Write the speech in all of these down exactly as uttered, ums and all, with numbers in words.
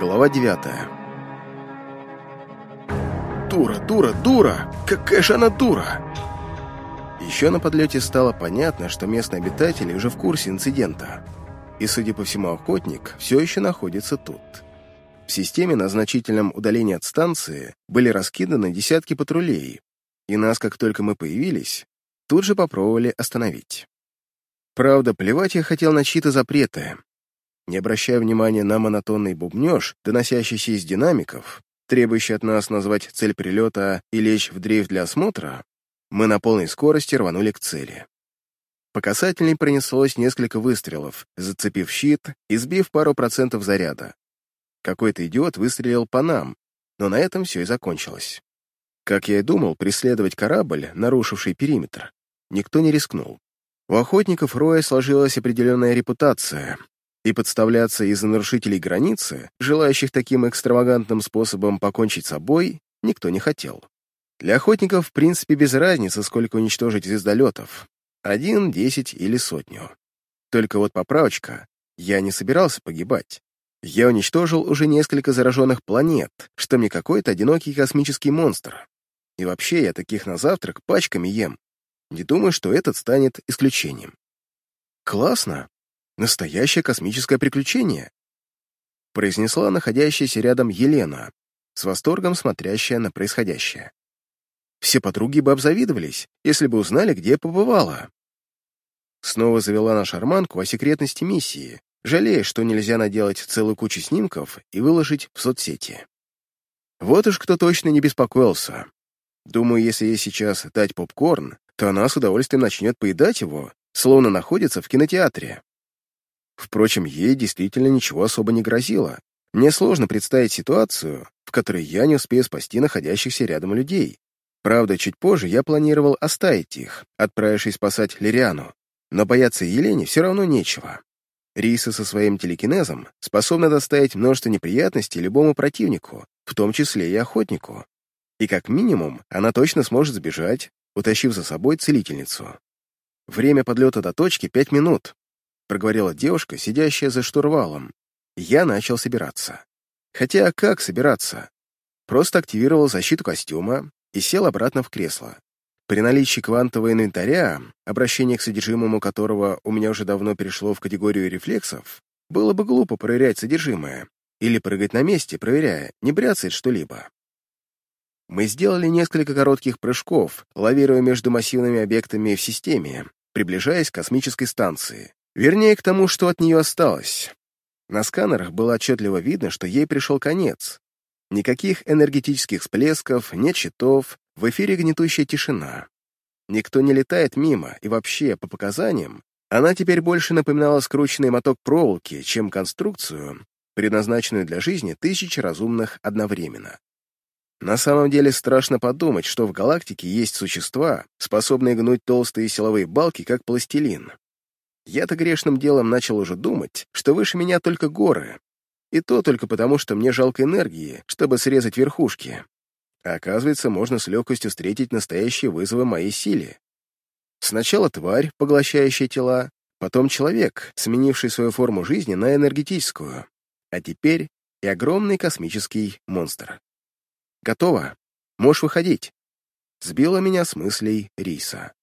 Глава девятая. Дура, дура, дура! Какая же она дура! Еще на подлете стало понятно, что местные обитатели уже в курсе инцидента. И, судя по всему, охотник все еще находится тут. В системе на значительном удалении от станции были раскиданы десятки патрулей, и нас, как только мы появились, тут же попробовали остановить. Правда, плевать я хотел на чьи-то запреты. Не обращая внимания на монотонный бубнёж, доносящийся из динамиков, требующий от нас назвать цель прилета и лечь в дрейф для осмотра, мы на полной скорости рванули к цели. По касательной пронеслось несколько выстрелов, зацепив щит и сбив пару процентов заряда. Какой-то идиот выстрелил по нам, но на этом все и закончилось. Как я и думал, преследовать корабль, нарушивший периметр, никто не рискнул. У охотников Роя сложилась определенная репутация, и подставляться из-за нарушителей границы, желающих таким экстравагантным способом покончить с собой, никто не хотел. Для охотников, в принципе, без разницы, сколько уничтожить звездолетов. Один, десять или сотню. Только вот поправочка, я не собирался погибать. Я уничтожил уже несколько зараженных планет, что мне какой-то одинокий космический монстр. И вообще, я таких на завтрак пачками ем. Не думаю, что этот станет исключением. Классно. Настоящее космическое приключение, произнесла находящаяся рядом Елена, с восторгом смотрящая на происходящее. Все подруги бы обзавидовались, если бы узнали, где я побывала. Снова завела на шарманку о секретности миссии, жалея, что нельзя наделать целую кучу снимков и выложить в соцсети. Вот уж кто точно не беспокоился. Думаю, если ей сейчас дать попкорн, то она с удовольствием начнет поедать его, словно находится в кинотеатре. Впрочем, ей действительно ничего особо не грозило. Мне сложно представить ситуацию, в которой я не успею спасти находящихся рядом людей. Правда, чуть позже я планировал оставить их, отправившись спасать Лириану, но бояться Елене все равно нечего. Риса со своим телекинезом способна доставить множество неприятностей любому противнику, в том числе и охотнику. И как минимум она точно сможет сбежать, утащив за собой целительницу. Время подлета до точки — пять минут. Проговорила девушка, сидящая за штурвалом. Я начал собираться. Хотя как собираться? Просто активировал защиту костюма и сел обратно в кресло. При наличии квантового инвентаря, обращение к содержимому которого у меня уже давно перешло в категорию рефлексов, было бы глупо проверять содержимое или прыгать на месте, проверяя, не бряцает что-либо. Мы сделали несколько коротких прыжков, лавируя между массивными объектами в системе, приближаясь к космической станции. Вернее, к тому, что от нее осталось. На сканерах было отчетливо видно, что ей пришел конец. Никаких энергетических всплесков, нет щитов, в эфире гнетущая тишина. Никто не летает мимо, и вообще, по показаниям, она теперь больше напоминала скрученный моток проволоки, чем конструкцию, предназначенную для жизни тысяч разумных одновременно. На самом деле страшно подумать, что в галактике есть существа, способные гнуть толстые силовые балки, как пластилин. Я-то грешным делом начал уже думать, что выше меня только горы, и то только потому, что мне жалко энергии, чтобы срезать верхушки. А оказывается, можно с легкостью встретить настоящие вызовы моей силе. Сначала тварь, поглощающая тела, потом человек, сменивший свою форму жизни на энергетическую, а теперь и огромный космический монстр. «Готово. Можешь выходить», — сбила меня с мыслей Риса.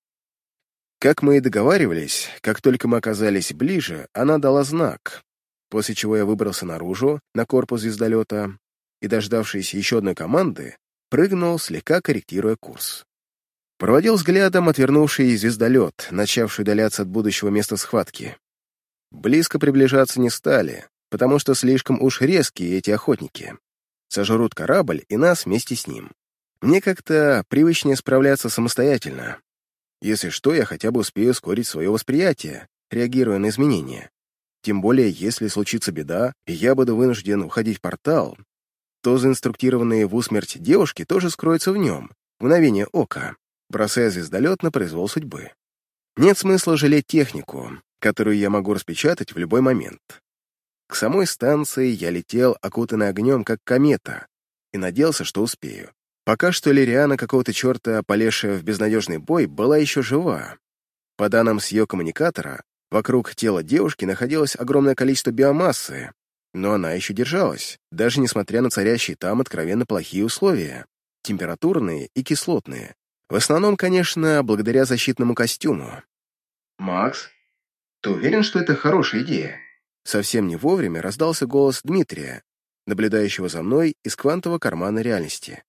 Как мы и договаривались, как только мы оказались ближе, она дала знак, после чего я выбрался наружу, на корпус звездолета, и, дождавшись еще одной команды, прыгнул, слегка корректируя курс. Проводил взглядом отвернувший звездолет, начавший удаляться от будущего места схватки. Близко приближаться не стали, потому что слишком уж резкие эти охотники. Сожрут корабль и нас вместе с ним. Мне как-то привычнее справляться самостоятельно. Если что, я хотя бы успею ускорить свое восприятие, реагируя на изменения. Тем более, если случится беда, и я буду вынужден уходить в портал, то заинструктированные в усмерть девушки тоже скроются в нем, в мгновение ока, бросая звездолет на произвол судьбы. Нет смысла жалеть технику, которую я могу распечатать в любой момент. К самой станции я летел, окутанный огнем, как комета, и надеялся, что успею. Пока что Лириана, какого-то черта, полезшая в безнадежный бой, была еще жива. По данным с ее коммуникатора, вокруг тела девушки находилось огромное количество биомассы, Но она еще держалась, даже несмотря на царящие там откровенно плохие условия, температурные и кислотные. В основном, конечно, благодаря защитному костюму. «Макс, ты уверен, что это хорошая идея?» Совсем не вовремя раздался голос Дмитрия, наблюдающего за мной из квантового кармана реальности.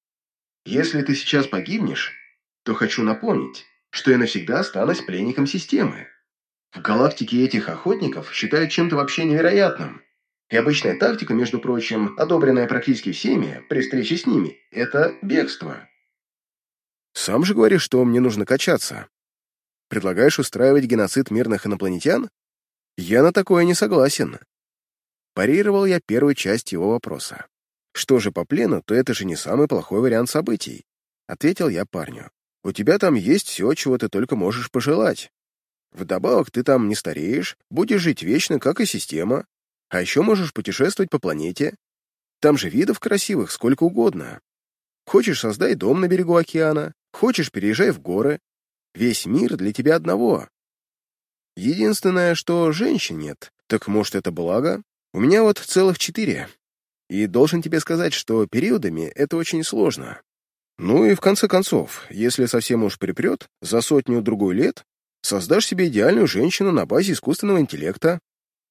«Если ты сейчас погибнешь, то хочу напомнить, что я навсегда останусь пленником системы. В галактике этих охотников считают чем-то вообще невероятным. И обычная тактика, между прочим, одобренная практически всеми при встрече с ними, это бегство». «Сам же говоришь, что мне нужно качаться. Предлагаешь устраивать геноцид мирных инопланетян? Я на такое не согласен». Парировал я первую часть его вопроса. «Что же по плену, то это же не самый плохой вариант событий», — ответил я парню. «У тебя там есть все, чего ты только можешь пожелать. Вдобавок ты там не стареешь, будешь жить вечно, как и система, а еще можешь путешествовать по планете. Там же видов красивых сколько угодно. Хочешь, создай дом на берегу океана, хочешь, переезжай в горы. Весь мир для тебя одного. Единственное, что женщин нет, так может это благо? У меня вот целых четыре. И должен тебе сказать, что периодами это очень сложно. Ну и в конце концов, если совсем уж припрет, за сотню-другую лет создашь себе идеальную женщину на базе искусственного интеллекта».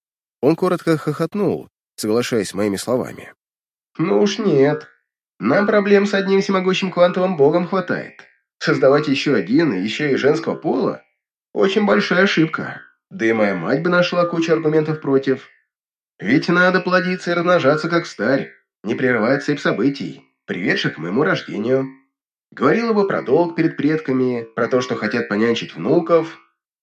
Он коротко хохотнул, соглашаясь с моими словами. «Ну уж нет. Нам проблем с одним всемогущим квантовым богом хватает. Создавать еще один и еще и женского пола – очень большая ошибка. Да и моя мать бы нашла кучу аргументов против. Ведь надо плодиться и размножаться как старь, не прерывая цепь событий, приведших к моему рождению. Говорила бы про долг перед предками, про то, что хотят понянчить внуков.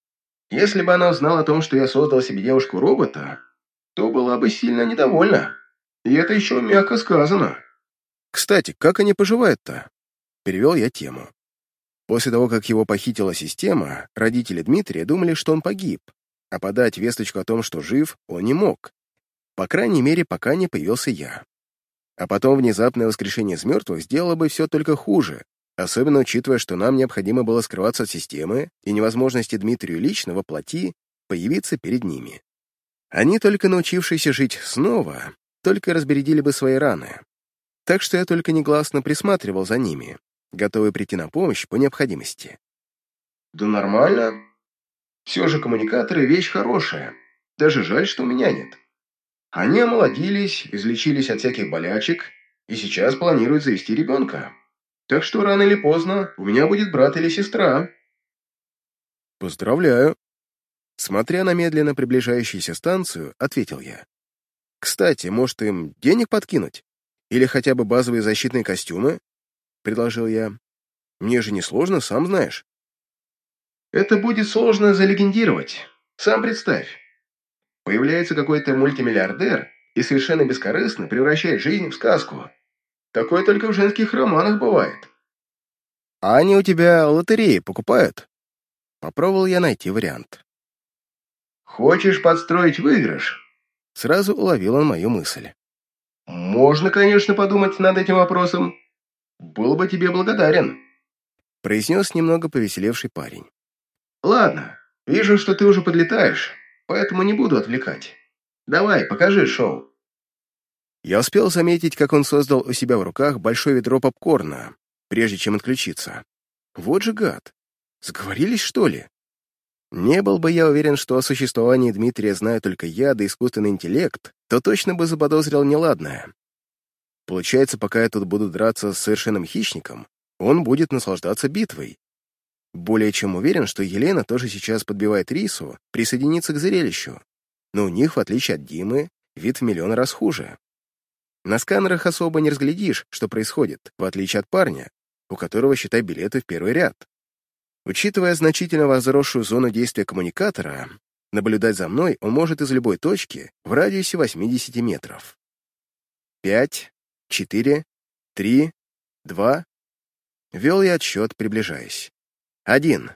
Если бы она узнала о том, что я создал себе девушку-робота, то была бы сильно недовольна. И это еще мягко сказано». «Кстати, как они поживают-то?» Перевел я тему. После того, как его похитила система, родители Дмитрия думали, что он погиб, а подать весточку о том, что жив, он не мог. По крайней мере, пока не появился я. А потом внезапное воскрешение из мертвых сделало бы все только хуже, особенно учитывая, что нам необходимо было скрываться от системы и невозможности Дмитрию лично воплоти появиться перед ними. Они, только научившиеся жить снова, только разбередили бы свои раны. Так что я только негласно присматривал за ними, готовый прийти на помощь по необходимости. «Да нормально. Все же коммуникаторы — вещь хорошая. Даже жаль, что у меня нет. Они омолодились, излечились от всяких болячек и сейчас планируют завести ребенка. Так что рано или поздно у меня будет брат или сестра». «Поздравляю». Смотря на медленно приближающуюся станцию, ответил я. «Кстати, может, им денег подкинуть? Или хотя бы базовые защитные костюмы?» — предложил я. «Мне же несложно, сам знаешь». «Это будет сложно залегендировать. Сам представь. Появляется какой-то мультимиллиардер и совершенно бескорыстно превращает жизнь в сказку. Такое только в женских романах бывает». «А они у тебя лотереи покупают?» Попробовал я найти вариант. «Хочешь подстроить выигрыш?» Сразу уловил он мою мысль. «Можно, конечно, подумать над этим вопросом. Был бы тебе благодарен», произнес немного повеселевший парень. «Ладно, вижу, что ты уже подлетаешь, поэтому не буду отвлекать. Давай, покажи шоу». Я успел заметить, как он создал у себя в руках большое ведро попкорна, прежде чем отключиться. Вот же гад. Сговорились, что ли? Не был бы я уверен, что о существовании Дмитрия знаю только я, да искусственный интеллект, то точно бы заподозрил неладное. Получается, пока я тут буду драться с совершенным хищником, он будет наслаждаться битвой. Более чем уверен, что Елена тоже сейчас подбивает рису присоединиться к зрелищу, но у них, в отличие от Димы, вид в миллион раз хуже. На сканерах особо не разглядишь, что происходит, в отличие от парня, у которого, считай, билеты в первый ряд. Учитывая значительно возросшую зону действия коммуникатора, наблюдать за мной он может из любой точки в радиусе восьмидесяти метров. Пять, четыре, три, два. Вел я отсчет, приближаясь. Один.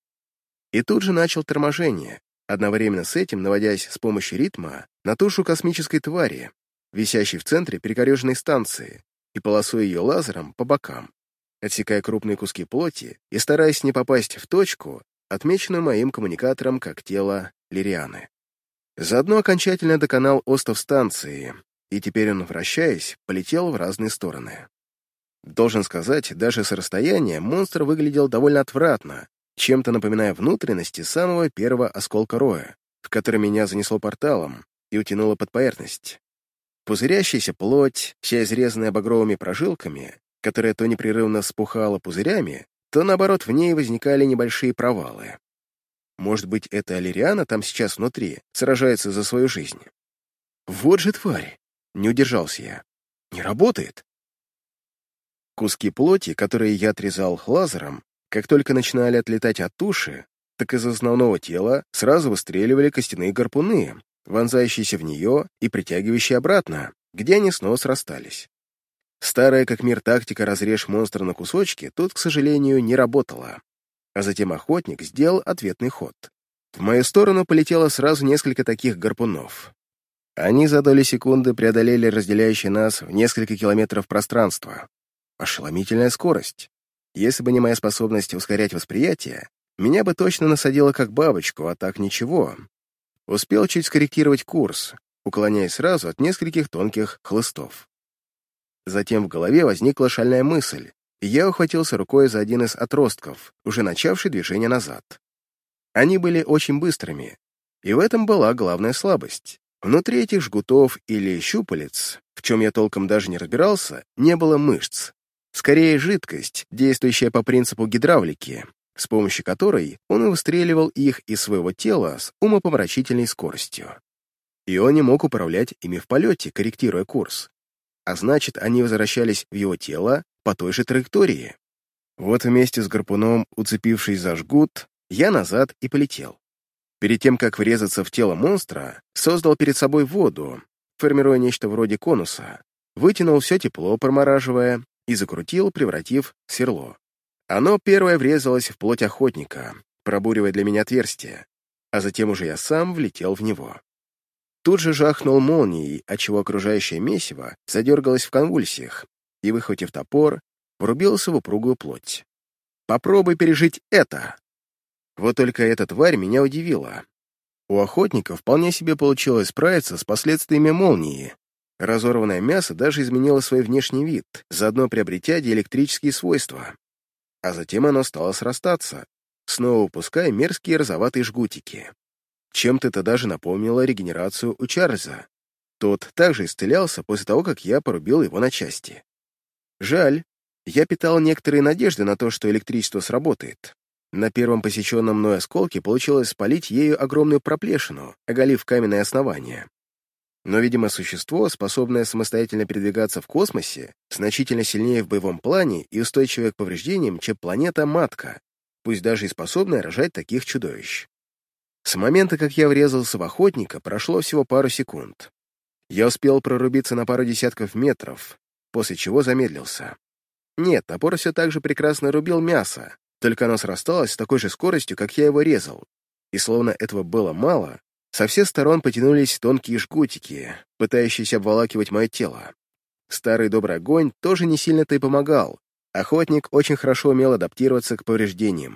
И тут же начал торможение, одновременно с этим наводясь с помощью ритма на тушу космической твари, висящей в центре перекореженной станции, и полосуя ее лазером по бокам, отсекая крупные куски плоти и стараясь не попасть в точку, отмеченную моим коммуникатором как тело Лирианы. Заодно окончательно доконал остов станции, и теперь он, вращаясь, полетел в разные стороны. Должен сказать, даже с расстояния монстр выглядел довольно отвратно, чем-то напоминая внутренности самого первого осколка роя, в который меня занесло порталом и утянуло под поверхность. Пузырящаяся плоть, вся изрезанная багровыми прожилками, которая то непрерывно вспухала пузырями, то, наоборот, в ней возникали небольшие провалы. Может быть, это Алириана там сейчас внутри, сражается за свою жизнь? Вот же тварь! Не удержался я. Не работает. Куски плоти, которые я отрезал лазером, как только начинали отлетать от туши, так из основного тела сразу выстреливали костяные гарпуны, вонзающиеся в нее и притягивающие обратно, где они снова срастались. Старая как мир тактика «разрежь монстра на кусочки» тут, к сожалению, не работала. А затем охотник сделал ответный ход. В мою сторону полетело сразу несколько таких гарпунов. Они за доли секунды преодолели разделяющее нас в несколько километров пространства. Ошеломительная скорость. Если бы не моя способность ускорять восприятие, меня бы точно насадило как бабочку, а так ничего. Успел чуть скорректировать курс, уклоняясь сразу от нескольких тонких хлыстов. Затем в голове возникла шальная мысль, и я ухватился рукой за один из отростков, уже начавший движение назад. Они были очень быстрыми, и в этом была главная слабость. Внутри этих жгутов или щупалец, в чем я толком даже не разбирался, не было мышц. Скорее, жидкость, действующая по принципу гидравлики, с помощью которой он и выстреливал их из своего тела с умопомрачительной скоростью. И он не мог управлять ими в полете, корректируя курс. А значит, они возвращались в его тело по той же траектории. Вот вместе с гарпуном, уцепившись за жгут, я назад и полетел. Перед тем, как врезаться в тело монстра, создал перед собой воду, формируя нечто вроде конуса, вытянул все тепло, промораживая, и закрутил, превратив в сверло. Оно первое врезалось в плоть охотника, пробуривая для меня отверстие, а затем уже я сам влетел в него. Тут же жахнул молнией, отчего окружающее месиво задергалось в конвульсиях, и, выхватив топор, врубился в упругую плоть. «Попробуй пережить это!» Вот только эта тварь меня удивила. У охотника вполне себе получилось справиться с последствиями молнии. Разорванное мясо даже изменило свой внешний вид, заодно приобретя диэлектрические свойства. А затем оно стало срастаться, снова выпуская мерзкие розоватые жгутики. Чем-то это даже напомнило регенерацию у Чарльза. Тот также исцелялся после того, как я порубил его на части. Жаль, я питал некоторые надежды на то, что электричество сработает. На первом посеченном мной осколке получилось спалить ею огромную проплешину, оголив каменное основание. Но, видимо, существо, способное самостоятельно передвигаться в космосе, значительно сильнее в боевом плане и устойчивое к повреждениям, чем планета-матка, пусть даже и способная рожать таких чудовищ. С момента, как я врезался в охотника, прошло всего пару секунд. Я успел прорубиться на пару десятков метров, после чего замедлился. Нет, топор все так же прекрасно рубил мясо, только оно срасталось с такой же скоростью, как я его резал. И словно этого было мало, со всех сторон потянулись тонкие жгутики, пытающиеся обволакивать мое тело. Старый добрый огонь тоже не сильно-то и помогал. Охотник очень хорошо умел адаптироваться к повреждениям.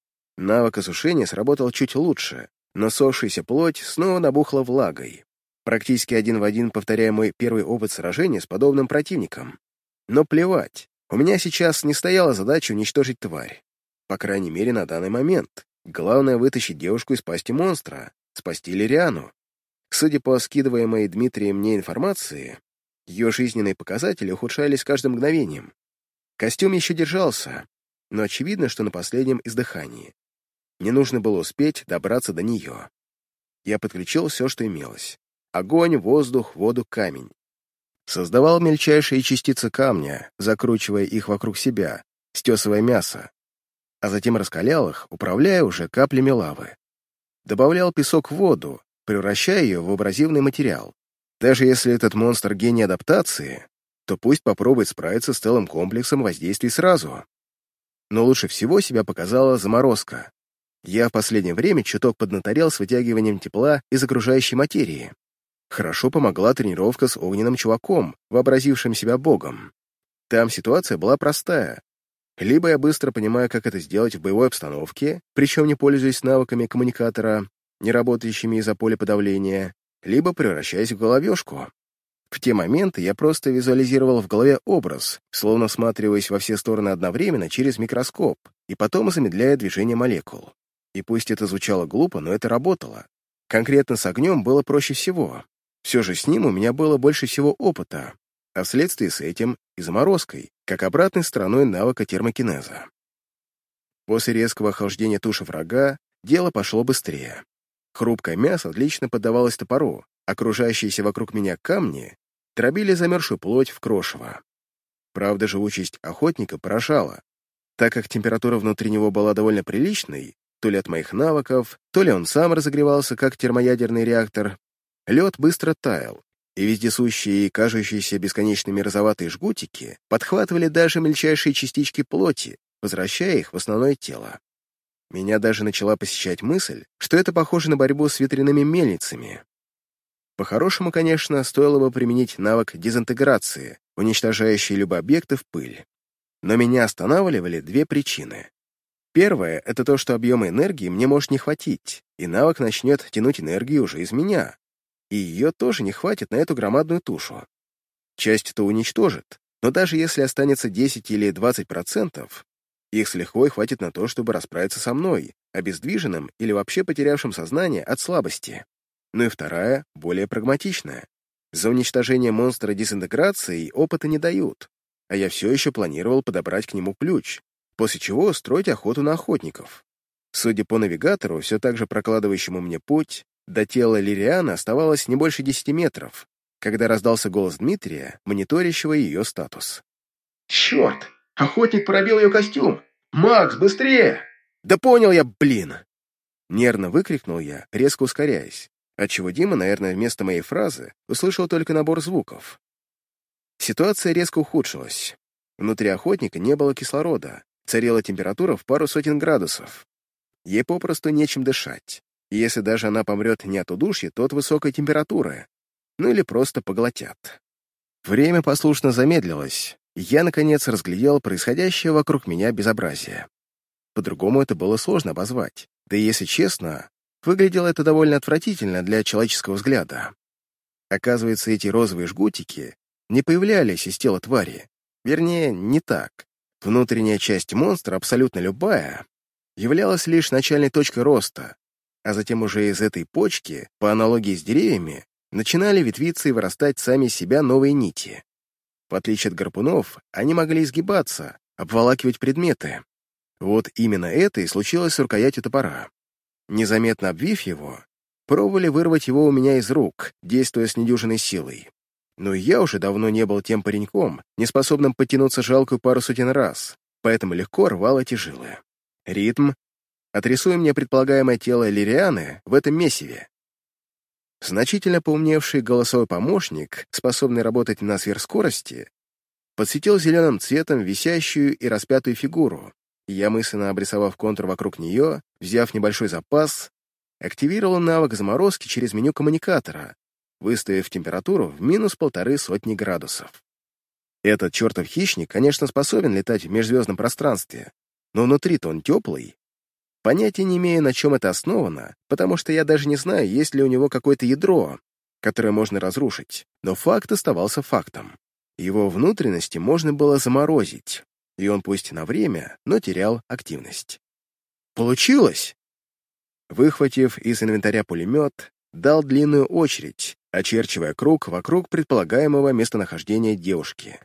Навык осушения сработал чуть лучше, но сохшаяся плоть снова набухла влагой. Практически один в один повторяя мой первый опыт сражения с подобным противником. Но плевать, у меня сейчас не стояла задача уничтожить тварь. По крайней мере, на данный момент. Главное — вытащить девушку из пасти монстра, спасти Лириану. Судя по скидываемой Дмитрием мне информации, ее жизненные показатели ухудшались с каждым мгновением. Костюм еще держался, но очевидно, что на последнем издыхании. Мне нужно было успеть добраться до нее. Я подключил все, что имелось. Огонь, воздух, воду, камень. Создавал мельчайшие частицы камня, закручивая их вокруг себя, стесывая мясо, а затем раскалял их, управляя уже каплями лавы. Добавлял песок в воду, превращая ее в абразивный материал. Даже если этот монстр гений адаптации, то пусть попробует справиться с целым комплексом воздействий сразу. Но лучше всего себя показала заморозка. Я в последнее время чуток поднаторел с вытягиванием тепла из окружающей материи. Хорошо помогла тренировка с огненным чуваком, вообразившим себя богом. Там ситуация была простая. Либо я быстро понимаю, как это сделать в боевой обстановке, причем не пользуясь навыками коммуникатора, не работающими из-за поля подавления, либо превращаясь в головешку. В те моменты я просто визуализировал в голове образ, словно всматриваясь во все стороны одновременно через микроскоп, и потом замедляя движение молекул. И пусть это звучало глупо, но это работало. Конкретно с огнем было проще всего. Все же с ним у меня было больше всего опыта, а вследствие с этим и заморозкой, как обратной стороной навыка термокинеза. После резкого охлаждения туши врага дело пошло быстрее. Хрупкое мясо отлично поддавалось топору, окружающиеся вокруг меня камни дробили замерзшую плоть в крошево. Правда, живучесть охотника поражала. Так как температура внутри него была довольно приличной, то ли от моих навыков, то ли он сам разогревался, как термоядерный реактор, лед быстро таял, и вездесущие и кажущиеся бесконечными розоватые жгутики подхватывали даже мельчайшие частички плоти, возвращая их в основное тело. Меня даже начала посещать мысль, что это похоже на борьбу с ветряными мельницами. По-хорошему, конечно, стоило бы применить навык дезинтеграции, уничтожающий любые объекты в пыль. Но меня останавливали две причины. Первая — это то, что объема энергии мне может не хватить, и навык начнет тянуть энергию уже из меня. И ее тоже не хватит на эту громадную тушу. Часть это уничтожит, но даже если останется десять или двадцать процентов, их с лихвой хватит на то, чтобы расправиться со мной, обездвиженным или вообще потерявшим сознание от слабости. Ну и вторая, более прагматичная. За уничтожение монстра дезинтеграцией опыта не дают, а я все еще планировал подобрать к нему ключ, после чего устроить охоту на охотников. Судя по навигатору, все так же прокладывающему мне путь, до тела Лирианы оставалось не больше десяти метров, когда раздался голос Дмитрия, мониторящего ее статус. «Черт! Охотник пробил ее костюм! Макс, быстрее!» «Да понял я, блин!» Нервно выкрикнул я, резко ускоряясь, отчего Дима, наверное, вместо моей фразы услышал только набор звуков. Ситуация резко ухудшилась. Внутри охотника не было кислорода, царила температура в пару сотен градусов. Ей попросту нечем дышать. И если даже она помрет не от удушья, то от высокой температуры. Ну или просто поглотят. Время послушно замедлилось, и я, наконец, разглядел происходящее вокруг меня безобразие. По-другому это было сложно обозвать. Да и, если честно, выглядело это довольно отвратительно для человеческого взгляда. Оказывается, эти розовые жгутики не появлялись из тела твари. Вернее, не так. Внутренняя часть монстра, абсолютно любая, являлась лишь начальной точкой роста, а затем уже из этой почки, по аналогии с деревьями, начинали ветвиться и вырастать сами из себя новые нити. В отличие от гарпунов, они могли изгибаться, обволакивать предметы. Вот именно это и случилось с рукоятью топора. Незаметно обвив его, пробовали вырвать его у меня из рук, действуя с недюжиной силой. Но я уже давно не был тем пареньком, неспособным подтянуться жалкую пару сотен раз, поэтому легко рвал эти жилы. Ритм. Отрисуя мне предполагаемое тело Лирианы в этом месиве. Значительно поумневший голосовой помощник, способный работать на сверхскорости, подсветил зеленым цветом висящую и распятую фигуру, и я, мысленно обрисовав контур вокруг нее, взяв небольшой запас, активировал навык заморозки через меню коммуникатора, выставив температуру в минус полторы сотни градусов. Этот чертов хищник, конечно, способен летать в межзвездном пространстве, но внутри-то он теплый. Понятия не имею, на чем это основано, потому что я даже не знаю, есть ли у него какое-то ядро, которое можно разрушить, но факт оставался фактом. Его внутренности можно было заморозить, и он пусть на время, но терял активность. Получилось! Выхватив из инвентаря пулемет, дал длинную очередь, очерчивая круг вокруг предполагаемого местонахождения девушки.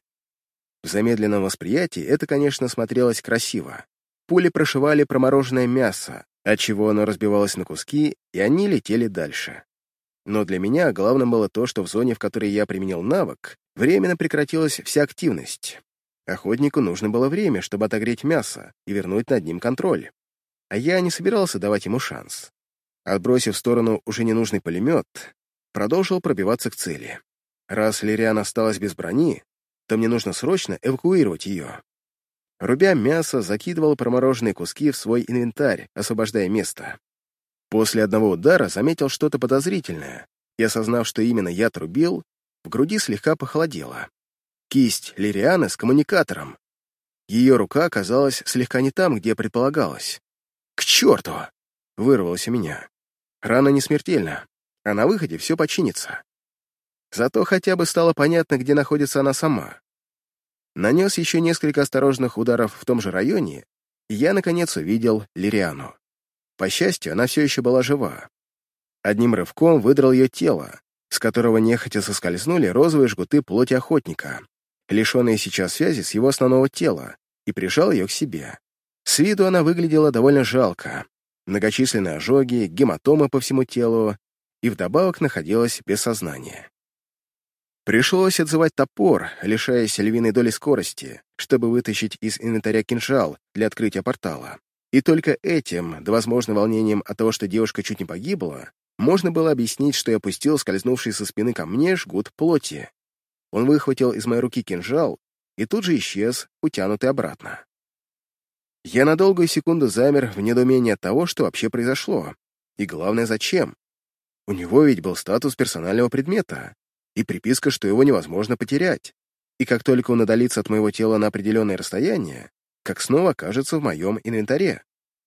В замедленном восприятии это, конечно, смотрелось красиво. Пули прошивали промороженное мясо, отчего оно разбивалось на куски, и они летели дальше. Но для меня главным было то, что в зоне, в которой я применил навык, временно прекратилась вся активность. Охотнику нужно было время, чтобы отогреть мясо и вернуть над ним контроль. А я не собирался давать ему шанс. Отбросив в сторону уже ненужный пулемет, продолжил пробиваться к цели. Раз Лириана осталась без брони, то мне нужно срочно эвакуировать ее. Рубя мясо, закидывал промороженные куски в свой инвентарь, освобождая место. После одного удара заметил что-то подозрительное, и, осознав, что именно я отрубил, в груди слегка похолодело. Кисть Лирианы с коммуникатором. Ее рука оказалась слегка не там, где предполагалось. «К черту!» — вырвалось у меня. Рана не смертельна, а на выходе все починится. Зато хотя бы стало понятно, где находится она сама. Нанес еще несколько осторожных ударов в том же районе, и я, наконец, увидел Лириану. По счастью, она все еще была жива. Одним рывком выдрал ее тело, с которого нехотя соскользнули розовые жгуты плоти охотника, лишенные сейчас связи с его основного тела, и прижал ее к себе. С виду она выглядела довольно жалко. Многочисленные ожоги, гематомы по всему телу, и вдобавок находилась без сознания. Пришлось отзывать топор, лишаясь львиной доли скорости, чтобы вытащить из инвентаря кинжал для открытия портала. И только этим, да, возможно, волнением от того, что девушка чуть не погибла, можно было объяснить, что я опустил скользнувший со спины ко мне жгут плоти. Он выхватил из моей руки кинжал и тут же исчез, утянутый обратно. Я на долгую секунду замер в недоумении от того, что вообще произошло. И главное, зачем? У него ведь был статус персонального предмета и приписка, что его невозможно потерять. И как только он удалится от моего тела на определенное расстояние, как снова окажется в моем инвентаре.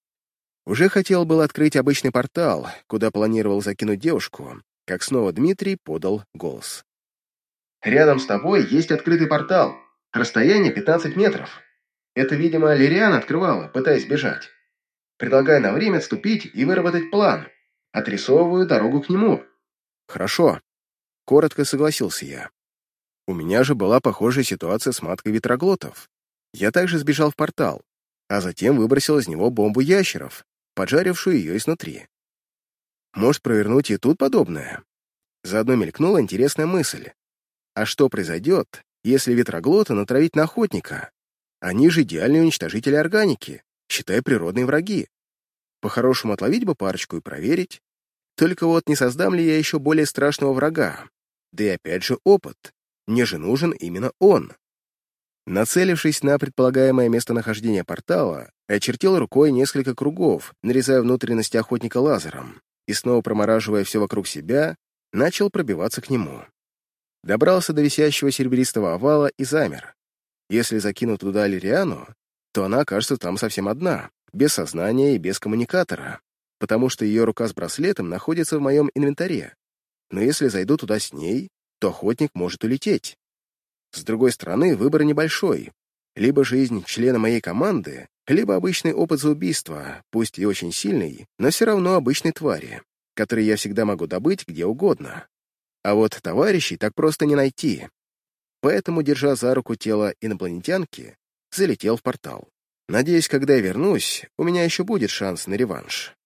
Уже хотел было открыть обычный портал, куда планировал закинуть девушку, как снова Дмитрий подал голос. «Рядом с тобой есть открытый портал. Расстояние пятнадцать метров. Это, видимо, Лириана открывала, пытаясь бежать. Предлагаю на время отступить и выработать план. Отрисовываю дорогу к нему». «Хорошо», — коротко согласился я. У меня же была похожая ситуация с маткой ветроглотов. Я также сбежал в портал, а затем выбросил из него бомбу ящеров, поджарившую ее изнутри. Может провернуть и тут подобное? Заодно мелькнула интересная мысль. А что произойдет, если ветроглота натравить на охотника? Они же идеальные уничтожители органики, считай, природные враги. По-хорошему отловить бы парочку и проверить. Только вот не создам ли я еще более страшного врага? Да и опять же опыт. Мне же нужен именно он. Нацелившись на предполагаемое местонахождение портала, очертил рукой несколько кругов, нарезая внутренности охотника лазером, и снова промораживая все вокруг себя, начал пробиваться к нему. Добрался до висящего серебристого овала и замер. Если закину туда Лириану, то она окажется там совсем одна, без сознания и без коммуникатора, потому что ее рука с браслетом находится в моем инвентаре. Но если зайду туда с ней, то охотник может улететь. С другой стороны, выбор небольшой. Либо жизнь члена моей команды, либо обычный опыт за убийство, пусть и очень сильный, но все равно обычной твари, который я всегда могу добыть где угодно. А вот товарищей так просто не найти. Поэтому, держа за руку тело инопланетянки, залетел в портал. Надеюсь, когда я вернусь, у меня еще будет шанс на реванш.